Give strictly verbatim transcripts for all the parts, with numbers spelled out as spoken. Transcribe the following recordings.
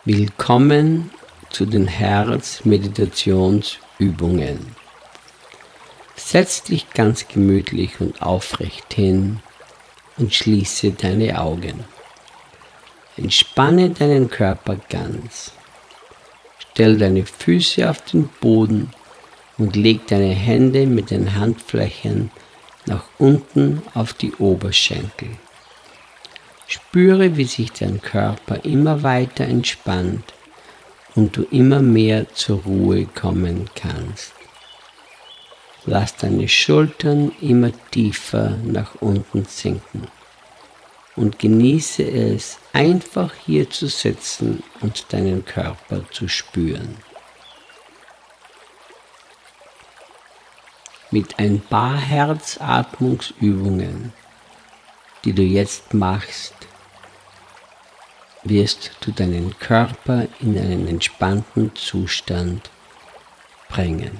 Willkommen zu den Herzmeditationsübungen. Setz dich ganz gemütlich und aufrecht hin und schließe deine Augen. Entspanne deinen Körper ganz. Stell deine Füße auf den Boden und leg deine Hände mit den Handflächen nach unten auf die Oberschenkel. Spüre, wie sich dein Körper immer weiter entspannt und du immer mehr zur Ruhe kommen kannst. Lass deine Schultern immer tiefer nach unten sinken und genieße es, einfach hier zu sitzen und deinen Körper zu spüren. Mit ein paar Herzatmungsübungen, die du jetzt machst, wirst du deinen Körper in einen entspannten Zustand bringen.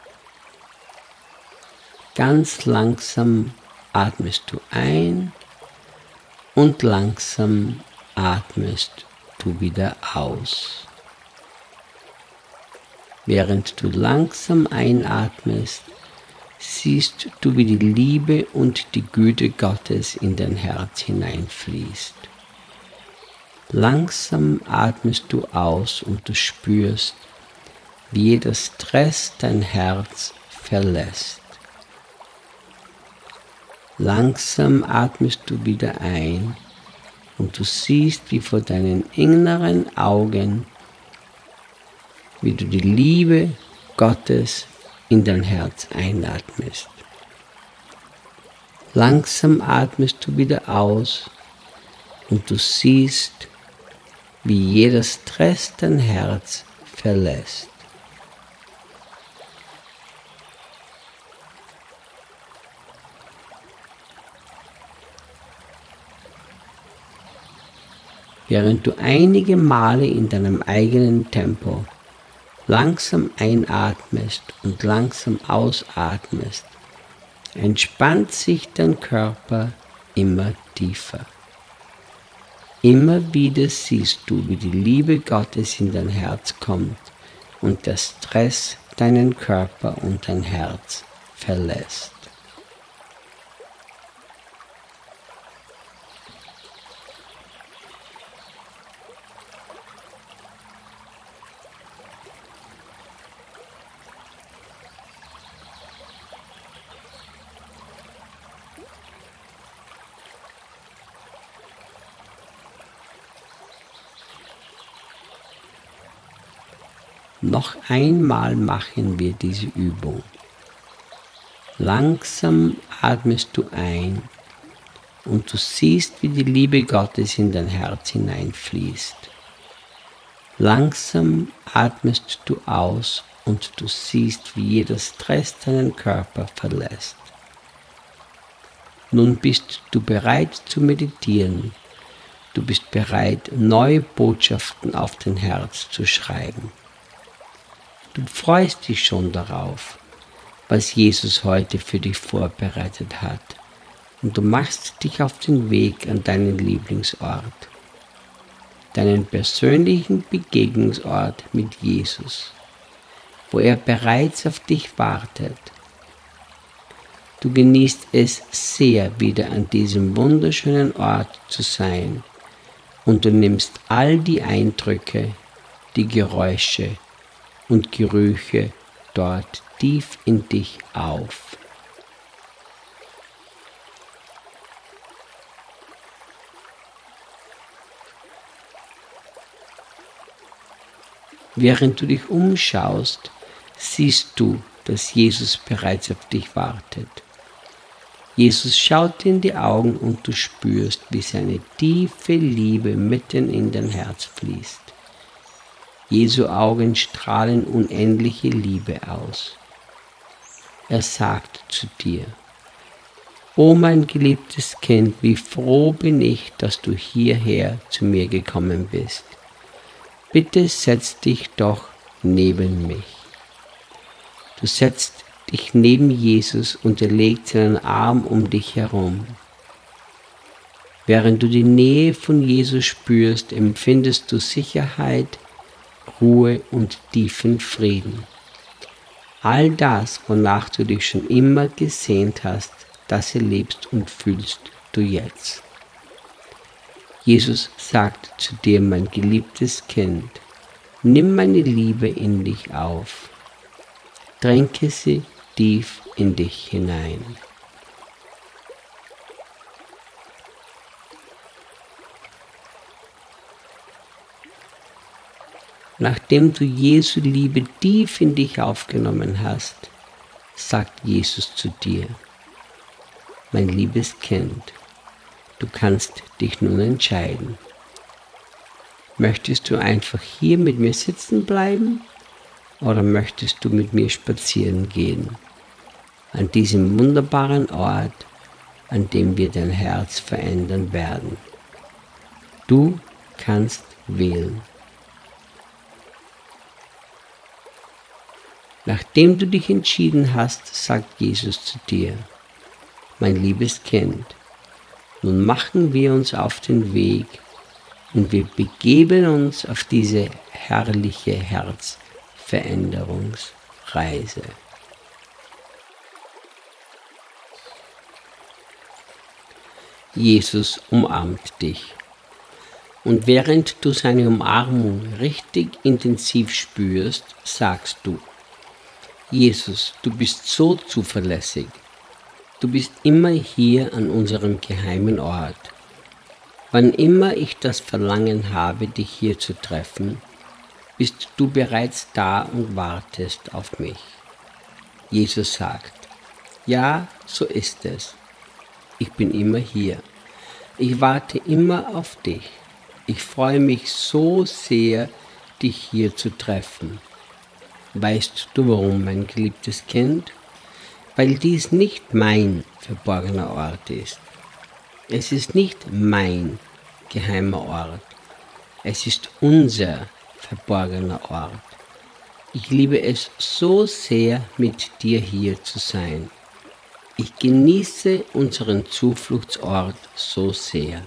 Ganz langsam atmest du ein und langsam atmest du wieder aus. Während du langsam einatmest, siehst du, wie die Liebe und die Güte Gottes in dein Herz hineinfließt. Langsam atmest du aus und du spürst, wie jeder Stress dein Herz verlässt. Langsam atmest du wieder ein und du siehst, wie vor deinen inneren Augen, wie du die Liebe Gottes in dein Herz einatmest. Langsam atmest du wieder aus und du siehst, wie jeder Stress dein Herz verlässt. Während du einige Male in deinem eigenen Tempo langsam einatmest und langsam ausatmest, entspannt sich dein Körper immer tiefer. Immer wieder siehst du, wie die Liebe Gottes in dein Herz kommt und der Stress deinen Körper und dein Herz verlässt. Noch einmal machen wir diese Übung. Langsam atmest du ein und du siehst, wie die Liebe Gottes in dein Herz hineinfließt. Langsam atmest du aus und du siehst, wie jeder Stress deinen Körper verlässt. Nun bist du bereit zu meditieren. Du bist bereit, neue Botschaften auf dein Herz zu schreiben. Du freust dich schon darauf, was Jesus heute für dich vorbereitet hat, und du machst dich auf den Weg an deinen Lieblingsort, deinen persönlichen Begegnungsort mit Jesus, wo er bereits auf dich wartet. Du genießt es sehr, wieder an diesem wunderschönen Ort zu sein, und du nimmst all die Eindrücke, die Geräusche und Gerüche dort tief in dich auf. Während du dich umschaust, siehst du, dass Jesus bereits auf dich wartet. Jesus schaut dir in die Augen und du spürst, wie seine tiefe Liebe mitten in dein Herz fließt. Jesu Augen strahlen unendliche Liebe aus. Er sagt zu dir: O mein geliebtes Kind, wie froh bin ich, dass du hierher zu mir gekommen bist. Bitte setz dich doch neben mich. Du setzt dich neben Jesus und er legt seinen Arm um dich herum. Während du die Nähe von Jesus spürst, empfindest du Sicherheit, Ruhe und tiefen Frieden. All das, wonach du dich schon immer gesehnt hast, das erlebst und fühlst du jetzt. Jesus sagt zu dir, mein geliebtes Kind, nimm meine Liebe in dich auf, tränke sie tief in dich hinein. Nachdem du Jesu Liebe tief in dich aufgenommen hast, sagt Jesus zu dir, mein liebes Kind, du kannst dich nun entscheiden. Möchtest du einfach hier mit mir sitzen bleiben oder möchtest du mit mir spazieren gehen? An diesem wunderbaren Ort, an dem wir dein Herz verändern werden. Du kannst wählen. Nachdem du dich entschieden hast, sagt Jesus zu dir, mein liebes Kind, nun machen wir uns auf den Weg und wir begeben uns auf diese herrliche Herzveränderungsreise. Jesus umarmt dich. Und während du seine Umarmung richtig intensiv spürst, sagst du, Jesus, du bist so zuverlässig. Du bist immer hier an unserem geheimen Ort. Wann immer ich das Verlangen habe, dich hier zu treffen, bist du bereits da und wartest auf mich. Jesus sagt, ja, so ist es. Ich bin immer hier. Ich warte immer auf dich. Ich freue mich so sehr, dich hier zu treffen. Weißt du warum, mein geliebtes Kind? Weil dies nicht mein verborgener Ort ist. Es ist nicht mein geheimer Ort. Es ist unser verborgener Ort. Ich liebe es so sehr, mit dir hier zu sein. Ich genieße unseren Zufluchtsort so sehr.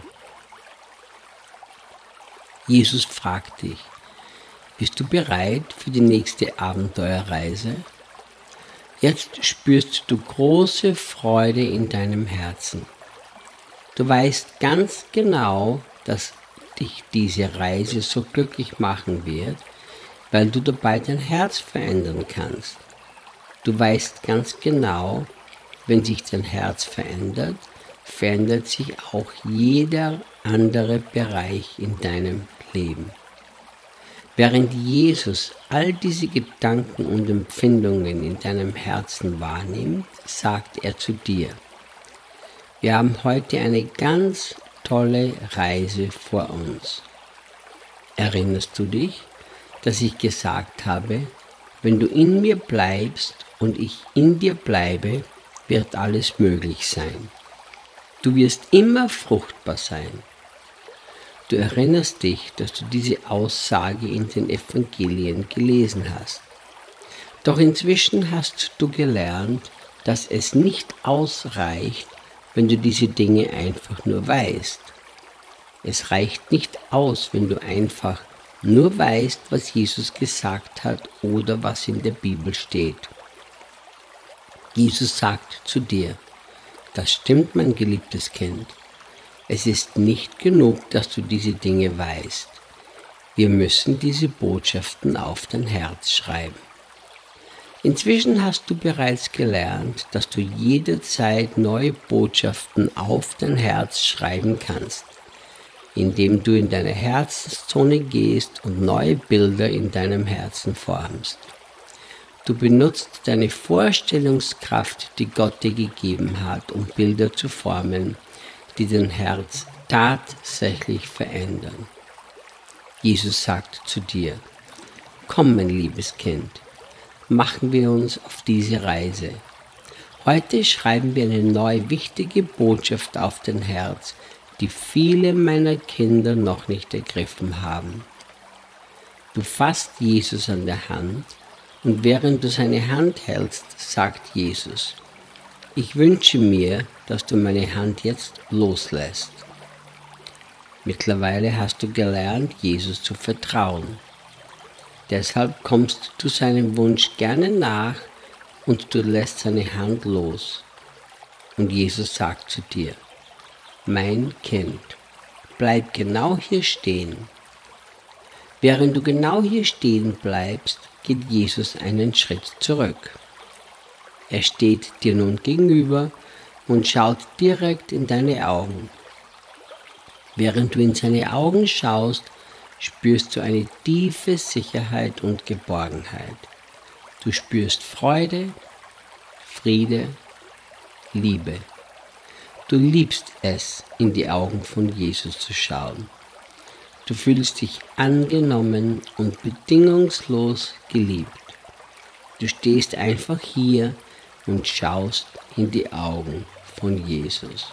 Jesus fragt dich, bist du bereit für die nächste Abenteuerreise? Jetzt spürst du große Freude in deinem Herzen. Du weißt ganz genau, dass dich diese Reise so glücklich machen wird, weil du dabei dein Herz verändern kannst. Du weißt ganz genau, wenn sich dein Herz verändert, verändert sich auch jeder andere Bereich in deinem Leben. Während Jesus all diese Gedanken und Empfindungen in deinem Herzen wahrnimmt, sagt er zu dir, wir haben heute eine ganz tolle Reise vor uns. Erinnerst du dich, dass ich gesagt habe, wenn du in mir bleibst und ich in dir bleibe, wird alles möglich sein. Du wirst immer fruchtbar sein. Du erinnerst dich, dass du diese Aussage in den Evangelien gelesen hast. Doch inzwischen hast du gelernt, dass es nicht ausreicht, wenn du diese Dinge einfach nur weißt. Es reicht nicht aus, wenn du einfach nur weißt, was Jesus gesagt hat oder was in der Bibel steht. Jesus sagt zu dir, das stimmt, mein geliebtes Kind. Es ist nicht genug, dass du diese Dinge weißt. Wir müssen diese Botschaften auf dein Herz schreiben. Inzwischen hast du bereits gelernt, dass du jederzeit neue Botschaften auf dein Herz schreiben kannst, indem du in deine Herzenszone gehst und neue Bilder in deinem Herzen formst. Du benutzt deine Vorstellungskraft, die Gott dir gegeben hat, um Bilder zu formen, die dein Herz tatsächlich verändern. Jesus sagt zu dir, komm, mein liebes Kind, machen wir uns auf diese Reise. Heute schreiben wir eine neue wichtige Botschaft auf dein Herz, die viele meiner Kinder noch nicht ergriffen haben. Du fasst Jesus an der Hand und während du seine Hand hältst, sagt Jesus, ich wünsche mir, dass du meine Hand jetzt loslässt. Mittlerweile hast du gelernt, Jesus zu vertrauen. Deshalb kommst du seinem Wunsch gerne nach und du lässt seine Hand los. Und Jesus sagt zu dir: Mein Kind, bleib genau hier stehen. Während du genau hier stehen bleibst, geht Jesus einen Schritt zurück. Er steht dir nun gegenüber und schaut direkt in deine Augen. Während du in seine Augen schaust, spürst du eine tiefe Sicherheit und Geborgenheit. Du spürst Freude, Friede, Liebe. Du liebst es, in die Augen von Jesus zu schauen. Du fühlst dich angenommen und bedingungslos geliebt. Du stehst einfach hier und schaust in die Augen von Jesus.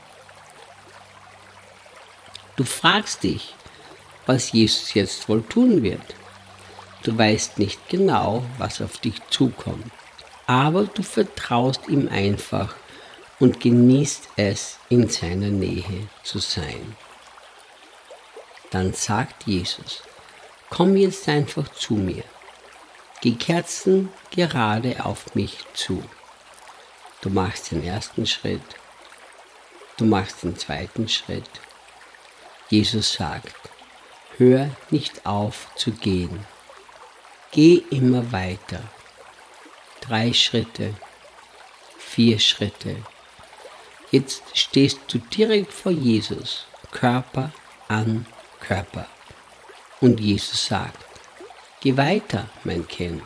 Du fragst dich, was Jesus jetzt wohl tun wird. Du weißt nicht genau, was auf dich zukommt, aber du vertraust ihm einfach und genießt es, in seiner Nähe zu sein. Dann sagt Jesus: Komm jetzt einfach zu mir. Geh kerzengerade auf mich zu. Du machst den ersten Schritt. Du machst den zweiten Schritt. Jesus sagt: Hör nicht auf zu gehen. Geh immer weiter. Drei Schritte, vier Schritte. Jetzt stehst du direkt vor Jesus, Körper an Körper. Und Jesus sagt: Geh weiter, mein Kind.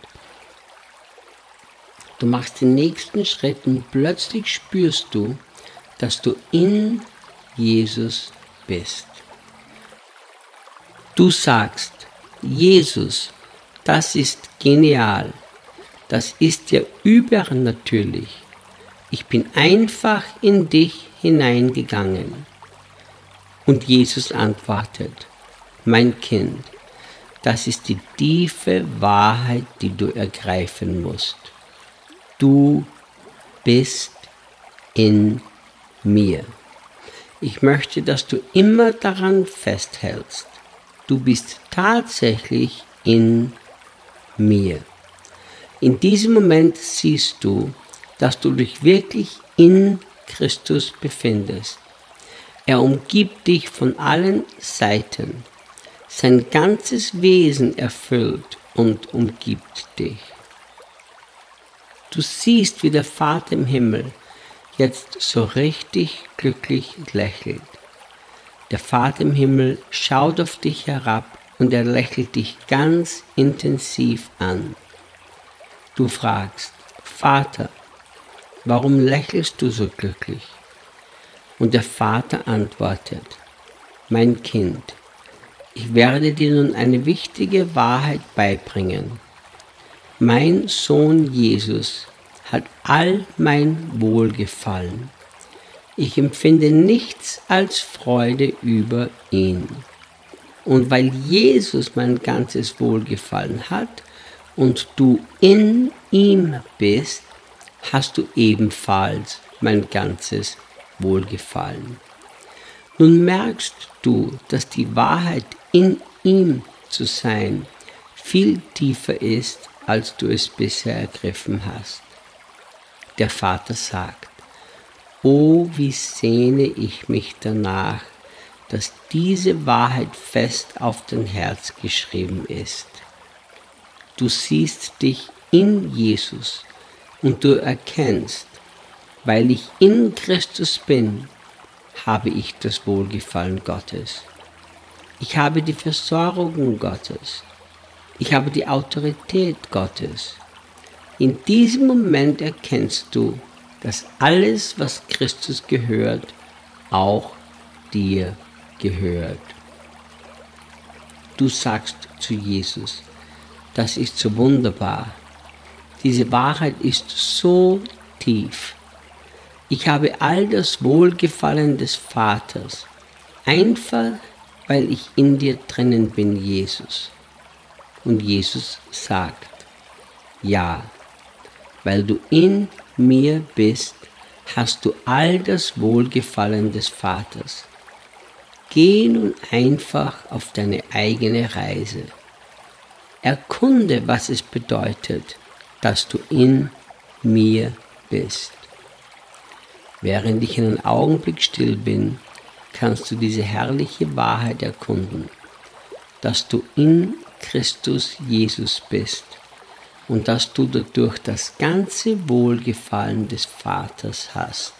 Du machst den nächsten Schritt und plötzlich spürst du, dass du in Jesus bist. Du sagst: Jesus, das ist genial. Das ist ja übernatürlich. Ich bin einfach in dich hineingegangen. Und Jesus antwortet: Mein Kind, das ist die tiefe Wahrheit, die du ergreifen musst. Du bist in mir. Ich möchte, dass du immer daran festhältst. Du bist tatsächlich in mir. In diesem Moment siehst du, dass du dich wirklich in Christus befindest. Er umgibt dich von allen Seiten. Sein ganzes Wesen erfüllt und umgibt dich. Du siehst, wie der Vater im Himmel jetzt so richtig glücklich lächelt. Der Vater im Himmel schaut auf dich herab und er lächelt dich ganz intensiv an. Du fragst: Vater, warum lächelst du so glücklich? Und der Vater antwortet: Mein Kind, ich werde dir nun eine wichtige Wahrheit beibringen. Mein Sohn Jesus hat all mein Wohlgefallen. Ich empfinde nichts als Freude über ihn. Und weil Jesus mein ganzes Wohlgefallen hat und du in ihm bist, hast du ebenfalls mein ganzes Wohlgefallen. Nun merkst du, dass die Wahrheit in ihm zu sein viel tiefer ist, als du es bisher ergriffen hast. Der Vater sagt: Oh, wie sehne ich mich danach, dass diese Wahrheit fest auf dein Herz geschrieben ist. Du siehst dich in Jesus und du erkennst: Weil ich in Christus bin, habe ich das Wohlgefallen Gottes. Ich habe die Versorgung Gottes. Ich habe die Autorität Gottes. In diesem Moment erkennst du, dass alles, was Christus gehört, auch dir gehört. Du sagst zu Jesus: Das ist so wunderbar. Diese Wahrheit ist so tief. Ich habe all das Wohlgefallen des Vaters, einfach weil ich in dir drinnen bin, Jesus. Und Jesus sagt: Ja, weil du in mir bist, hast du all das Wohlgefallen des Vaters. Geh nun einfach auf deine eigene Reise. Erkunde, was es bedeutet, dass du in mir bist. Während ich einen Augenblick still bin, kannst du diese herrliche Wahrheit erkunden, dass du in Christus Jesus bist und dass du dadurch das ganze Wohlgefallen des Vaters hast.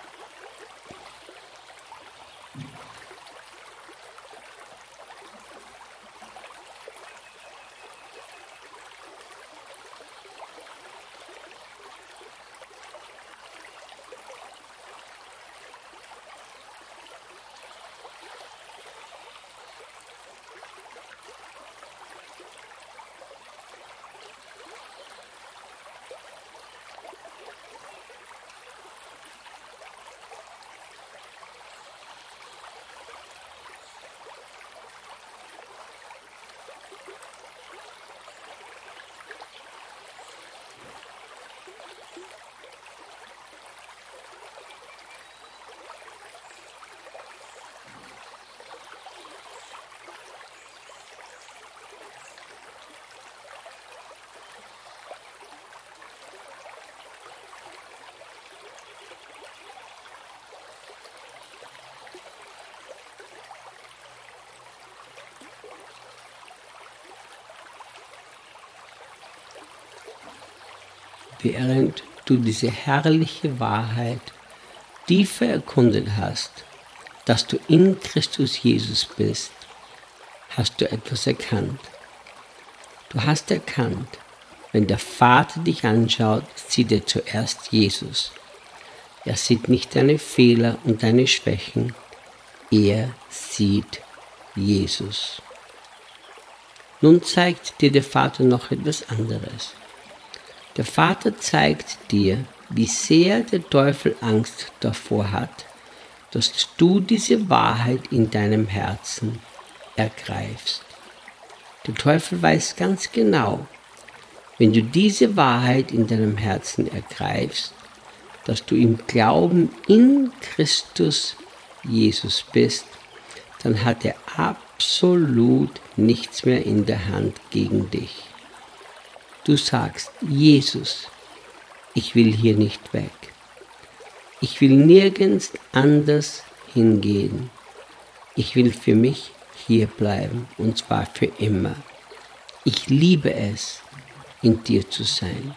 Während du diese herrliche Wahrheit tiefer erkundet hast, dass du in Christus Jesus bist, hast du etwas erkannt. Du hast erkannt, wenn der Vater dich anschaut, sieht er zuerst Jesus. Er sieht nicht deine Fehler und deine Schwächen, er sieht Jesus. Nun zeigt dir der Vater noch etwas anderes. Der Vater zeigt dir, wie sehr der Teufel Angst davor hat, dass du diese Wahrheit in deinem Herzen ergreifst. Der Teufel weiß ganz genau, wenn du diese Wahrheit in deinem Herzen ergreifst, dass du im Glauben in Christus Jesus bist, dann hat er absolut nichts mehr in der Hand gegen dich. Du sagst, Jesus, ich will hier nicht weg. Ich will nirgends anders hingehen. Ich will für mich hier bleiben, und zwar für immer. Ich liebe es, in dir zu sein.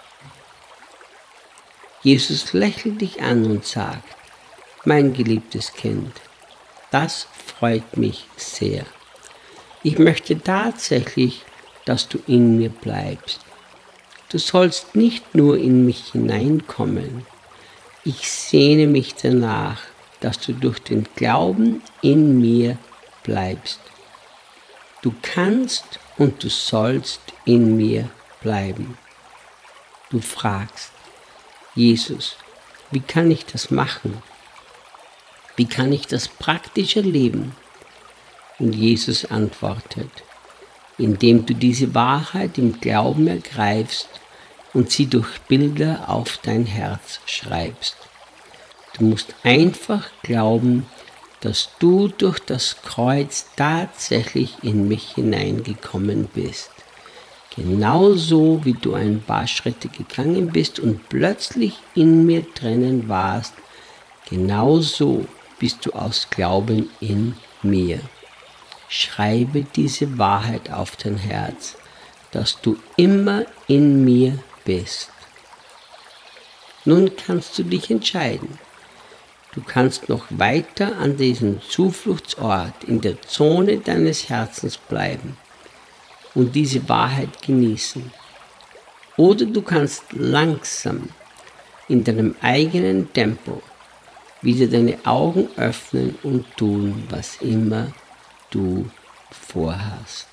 Jesus lächelt dich an und sagt, mein geliebtes Kind, das freut mich sehr. Ich möchte tatsächlich, dass du in mir bleibst. Du sollst nicht nur in mich hineinkommen. Ich sehne mich danach, dass du durch den Glauben in mir bleibst. Du kannst und du sollst in mir bleiben. Du fragst, Jesus, wie kann ich das machen? Wie kann ich das praktisch erleben? Und Jesus antwortet, indem du diese Wahrheit im Glauben ergreifst und sie durch Bilder auf dein Herz schreibst. Du musst einfach glauben, dass du durch das Kreuz tatsächlich in mich hineingekommen bist. Genauso wie du ein paar Schritte gegangen bist und plötzlich in mir drinnen warst, genauso bist du aus Glauben in mir. Schreibe diese Wahrheit auf dein Herz, dass du immer in mir bist. Nun kannst du dich entscheiden. Du kannst noch weiter an diesem Zufluchtsort in der Zone deines Herzens bleiben und diese Wahrheit genießen. Oder du kannst langsam in deinem eigenen Tempo wieder deine Augen öffnen und tun, was immer du vorhast.